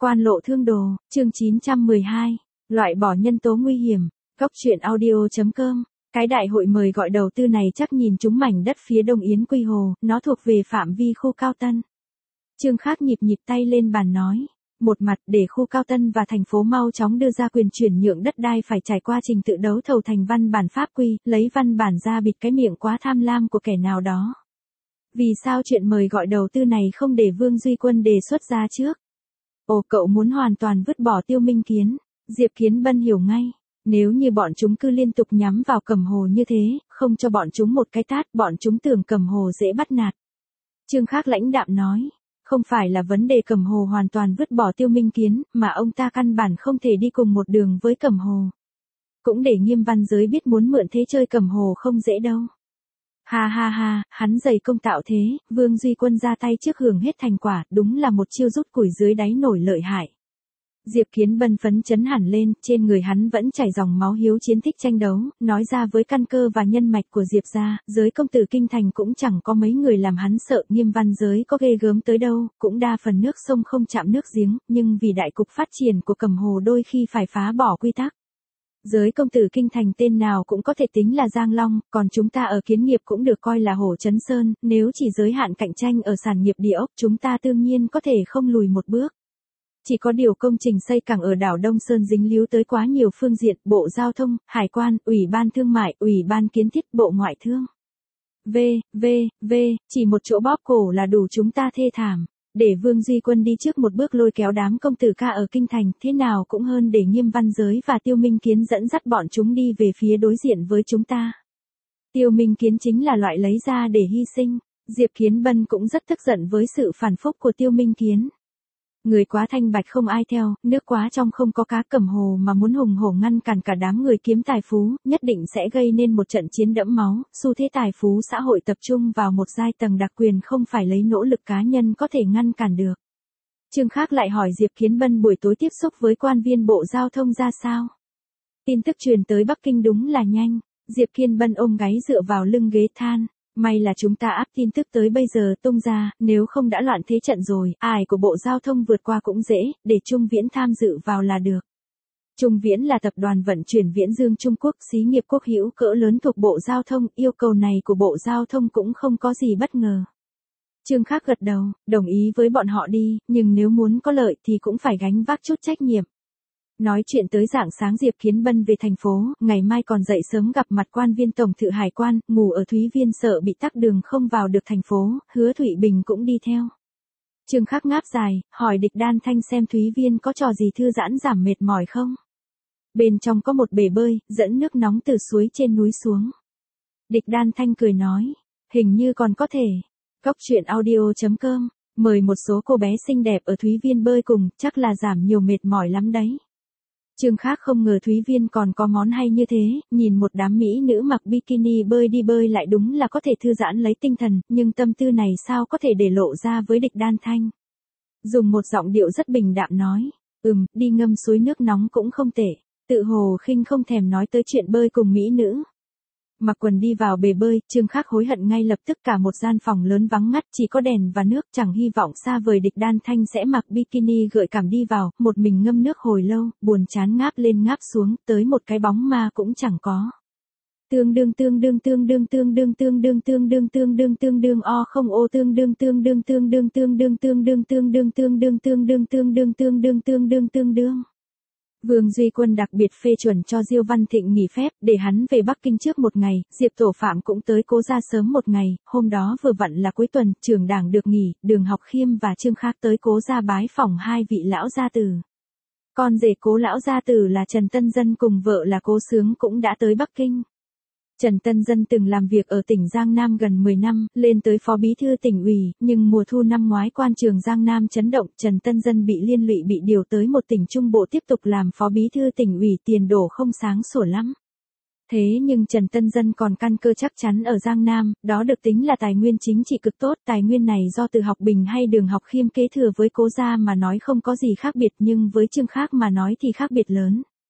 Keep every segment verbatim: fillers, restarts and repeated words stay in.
Quan lộ thương đồ, chương chín trăm mười hai, loại bỏ nhân tố nguy hiểm, góc truyện audio.com. Cái đại hội mời gọi đầu tư này chắc nhìn trúng mảnh đất phía đông Yến Quy Hồ, nó thuộc về phạm vi khu Cao Tân. Trương Khác nhịp nhịp tay lên bàn nói. Một mặt để khu Cao Tân và thành phố mau chóng đưa ra quyền chuyển nhượng đất đai phải trải qua trình tự đấu thầu thành văn bản pháp quy, lấy văn bản ra bịt cái miệng quá tham lam của kẻ nào đó. Vì sao chuyện mời gọi đầu tư này không để Vương Duy Quân đề xuất ra trước? Ồ, cậu muốn hoàn toàn vứt bỏ Tiêu Minh Kiến. Diệp Kiến Bân hiểu ngay. Nếu như bọn chúng cứ liên tục nhắm vào Cẩm Hồ như thế, không cho bọn chúng một cái tát, bọn chúng tưởng Cẩm Hồ dễ bắt nạt. Trương Khác lãnh đạm nói. Không phải là vấn đề Cẩm Hồ hoàn toàn vứt bỏ Tiêu Minh Kiến, mà ông ta căn bản không thể đi cùng một đường với Cẩm Hồ. Cũng để Nghiêm Văn Giới biết muốn mượn thế chơi Cẩm Hồ không dễ đâu. Ha ha ha, hắn dày công tạo thế, Vương Duy Quân ra tay trước hưởng hết thành quả, đúng là một chiêu rút củi dưới đáy nổi lợi hại. Diệp Kiến Bân phấn chấn hẳn lên, trên người hắn vẫn chảy dòng máu hiếu chiến thích tranh đấu, nói ra với căn cơ và nhân mạch của Diệp gia, giới công tử kinh thành cũng chẳng có mấy người làm hắn sợ. Nghiêm Văn Giới có ghê gớm tới đâu, cũng đa phần nước sông không chạm nước giếng, nhưng vì đại cục phát triển của Cẩm Hồ đôi khi phải phá bỏ quy tắc. Giới công tử kinh thành tên nào cũng có thể tính là Giang Long, còn chúng ta ở Kiến Nghiệp cũng được coi là Hổ Chấn Sơn, nếu chỉ giới hạn cạnh tranh ở sản nghiệp địa ốc, chúng ta đương nhiên có thể không lùi một bước. Chỉ có điều công trình xây cảng ở đảo Đông Sơn dính líu tới quá nhiều phương diện, Bộ Giao thông, Hải quan, Ủy ban Thương mại, Ủy ban Kiến thiết, Bộ Ngoại thương. V, V, V, chỉ một chỗ bóp cổ là đủ chúng ta thê thảm. Để Vương Duy Quân đi trước một bước lôi kéo đám công tử ca ở kinh thành, thế nào cũng hơn để Nghiêm Văn Giới và Tiêu Minh Kiến dẫn dắt bọn chúng đi về phía đối diện với chúng ta. Tiêu Minh Kiến chính là loại lấy ra để hy sinh. Diệp Kiến Bân cũng rất tức giận với sự phản phúc của Tiêu Minh Kiến. Người quá thanh bạch không ai theo, nước quá trong không có cá. Cẩm Hồ mà muốn hùng hổ ngăn cản cả đám người kiếm tài phú, nhất định sẽ gây nên một trận chiến đẫm máu. Xu thế tài phú xã hội tập trung vào một giai tầng đặc quyền không phải lấy nỗ lực cá nhân có thể ngăn cản được. Trương Khác lại hỏi Diệp Kiến Bân buổi tối tiếp xúc với quan viên Bộ Giao thông ra sao. Tin tức truyền tới Bắc Kinh đúng là nhanh. Diệp Kiến Bân ôm gáy dựa vào lưng ghế than. May là chúng ta áp tin tức tới bây giờ tung ra, nếu không đã loạn thế trận rồi, ai của Bộ Giao thông vượt qua cũng dễ, để Trung Viễn tham dự vào là được. Trung Viễn là tập đoàn vận chuyển Viễn Dương Trung Quốc, xí nghiệp quốc hữu cỡ lớn thuộc Bộ Giao thông, yêu cầu này của Bộ Giao thông cũng không có gì bất ngờ. Trương Khác gật đầu, đồng ý với bọn họ đi, nhưng nếu muốn có lợi thì cũng phải gánh vác chút trách nhiệm. Nói chuyện tới rạng sáng Diệp Kiến Bân về thành phố, ngày mai còn dậy sớm gặp mặt quan viên tổng thự hải quan, ngủ ở Thúy Viên sợ bị tắc đường không vào được thành phố, Hứa Thụy Bình cũng đi theo. Trương Khác ngáp dài, hỏi Địch Đan Thanh xem Thúy Viên có trò gì thư giãn giảm mệt mỏi không. Bên trong có một bể bơi, dẫn nước nóng từ suối trên núi xuống. Địch Đan Thanh cười nói, hình như còn có thể. Góc truyện audio.com, mời một số cô bé xinh đẹp ở Thúy Viên bơi cùng, chắc là giảm nhiều mệt mỏi lắm đấy. Trương Khác không ngờ Thúy Viên còn có món hay như thế, nhìn một đám mỹ nữ mặc bikini bơi đi bơi lại đúng là có thể thư giãn lấy tinh thần, nhưng tâm tư này sao có thể để lộ ra với Địch Đan Thanh. Dùng một giọng điệu rất bình đạm nói, ừm, đi ngâm suối nước nóng cũng không tệ, tự hồ khinh không thèm nói tới chuyện bơi cùng mỹ nữ. Mặc quần đi vào bể bơi, Trương Khác hối hận ngay lập tức. Cả một gian phòng lớn vắng ngắt, chỉ có đèn và nước, chẳng hy vọng xa vời Địch Đan Thanh sẽ mặc bikini gợi cảm đi vào, một mình ngâm nước hồi lâu, buồn chán ngáp lên ngáp xuống, tới một cái bóng ma cũng chẳng có. Tương đương tương đương tương đương tương đương tương đương tương đương tương đương tương đương o không ô tương đương tương đương tương đương tương đương tương đương tương đương tương đương tương đương tương đương tương đương tương đương tương đương. Vương Duy Quân đặc biệt phê chuẩn cho Diêu Văn Thịnh nghỉ phép, để hắn về Bắc Kinh trước một ngày, Diệp Tổ Phạm cũng tới Cố gia sớm một ngày, hôm đó vừa vặn là cuối tuần, trưởng đảng được nghỉ, Đường Học Khiêm và Trương Khác tới Cố gia bái phỏng hai vị lão gia tử. Con rể Cố lão gia tử là Trần Tân Dân cùng vợ là Cố Sướng cũng đã tới Bắc Kinh. Trần Tân Dân từng làm việc ở tỉnh Giang Nam gần mười năm, lên tới phó bí thư tỉnh ủy, nhưng mùa thu năm ngoái quan trường Giang Nam chấn động, Trần Tân Dân bị liên lụy bị điều tới một tỉnh Trung Bộ tiếp tục làm phó bí thư tỉnh ủy, tiền đồ không sáng sủa lắm. Thế nhưng Trần Tân Dân còn căn cơ chắc chắn ở Giang Nam, đó được tính là tài nguyên chính trị cực tốt, tài nguyên này do Từ Học Bình hay Đường Học Khiêm kế thừa với Cố gia mà nói không có gì khác biệt, nhưng với Trương Khác mà nói thì khác biệt lớn.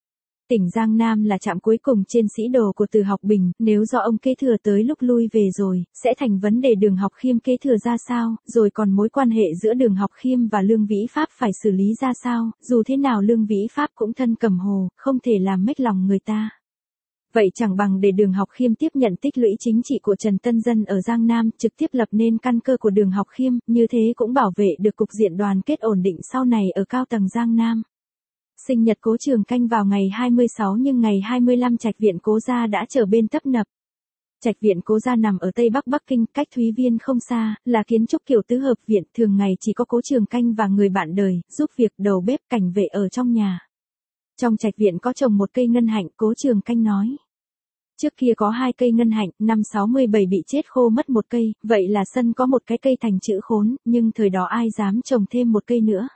Tỉnh Giang Nam là trạm cuối cùng trên sĩ đồ của Từ Học Bình, nếu do ông kế thừa tới lúc lui về rồi, sẽ thành vấn đề Đường Học Khiêm kế thừa ra sao, rồi còn mối quan hệ giữa Đường Học Khiêm và Lương Vĩ Pháp phải xử lý ra sao, dù thế nào Lương Vĩ Pháp cũng thân cầm hồ, không thể làm mếch lòng người ta. Vậy chẳng bằng để Đường Học Khiêm tiếp nhận tích lũy chính trị của Trần Tân Dân ở Giang Nam, trực tiếp lập nên căn cơ của Đường Học Khiêm, như thế cũng bảo vệ được cục diện đoàn kết ổn định sau này ở cao tầng Giang Nam. Sinh nhật Cố Trường Canh vào ngày hai mươi sáu nhưng ngày hai mươi lăm Trạch viện Cố gia đã trở bên tấp nập. Trạch viện Cố gia nằm ở Tây Bắc Bắc Kinh, cách Thúy Viên không xa, là kiến trúc kiểu tứ hợp viện, thường ngày chỉ có Cố Trường Canh và người bạn đời, giúp việc đầu bếp cảnh vệ ở trong nhà. Trong trạch viện có trồng một cây ngân hạnh, Cố Trường Canh nói. Trước kia có hai cây ngân hạnh, năm sáu mươi bảy bị chết khô mất một cây, vậy là sân có một cái cây thành chữ khốn, nhưng thời đó ai dám trồng thêm một cây nữa.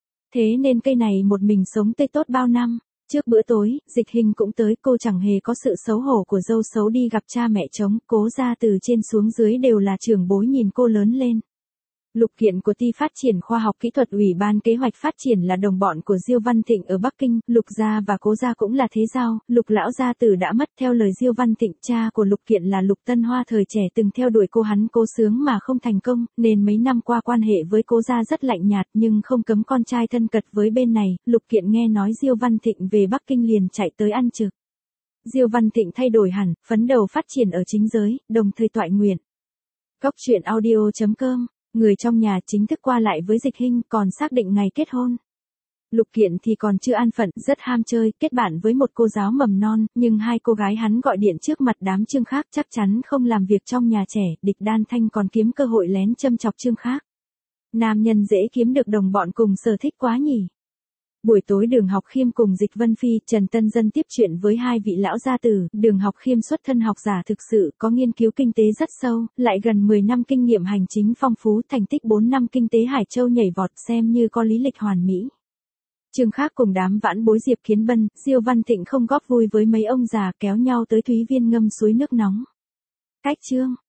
Thế nên cây này một mình sống tươi tốt bao năm. Trước bữa tối, Dịch Hình cũng tới, cô chẳng hề có sự xấu hổ của dâu xấu đi gặp cha mẹ chồng, Cố gia từ trên xuống dưới đều là trưởng bối nhìn cô lớn lên. Lục Kiện của Ty Phát triển Khoa học Kỹ thuật Ủy ban Kế hoạch Phát triển là đồng bọn của Diêu Văn Thịnh ở Bắc Kinh, Lục gia và Cố gia cũng là thế giao, Lục lão gia tử đã mất. Theo lời Diêu Văn Thịnh, cha của Lục Kiện là Lục Tân Hoa thời trẻ từng theo đuổi cô hắn Cố Sướng mà không thành công, nên mấy năm qua quan hệ với Cố gia rất lạnh nhạt, nhưng không cấm con trai thân cận với bên này. Lục Kiện nghe nói Diêu Văn Thịnh về Bắc Kinh liền chạy tới ăn trực. Diêu Văn Thịnh thay đổi hẳn, phấn đầu phát triển ở chính giới, đồng thời toại nguyện. Góc truyện audio chấm com. Người trong nhà chính thức qua lại với Dịch Hinh, còn xác định ngày kết hôn. Lục Kiện thì còn chưa an phận, rất ham chơi, kết bạn với một cô giáo mầm non, nhưng hai cô gái hắn gọi điện trước mặt đám Trương khác chắc chắn không làm việc trong nhà trẻ, Địch Đan Thanh còn kiếm cơ hội lén châm chọc Trương khác. Nam nhân dễ kiếm được đồng bọn cùng sở thích quá nhỉ. Buổi tối Đường Học Khiêm cùng Dịch Vân Phi, Trần Tân Dân tiếp chuyện với hai vị lão gia tử. Đường Học Khiêm xuất thân học giả thực sự, có nghiên cứu kinh tế rất sâu, lại gần mười năm kinh nghiệm hành chính phong phú, thành tích bốn năm kinh tế Hải Châu nhảy vọt, xem như có lý lịch hoàn mỹ. Trương khác cùng đám vãn bối Diệp Kiến Bân, Diêu Văn Thịnh không góp vui với mấy ông già, kéo nhau tới Thúy Viên ngâm suối nước nóng. Cách Trương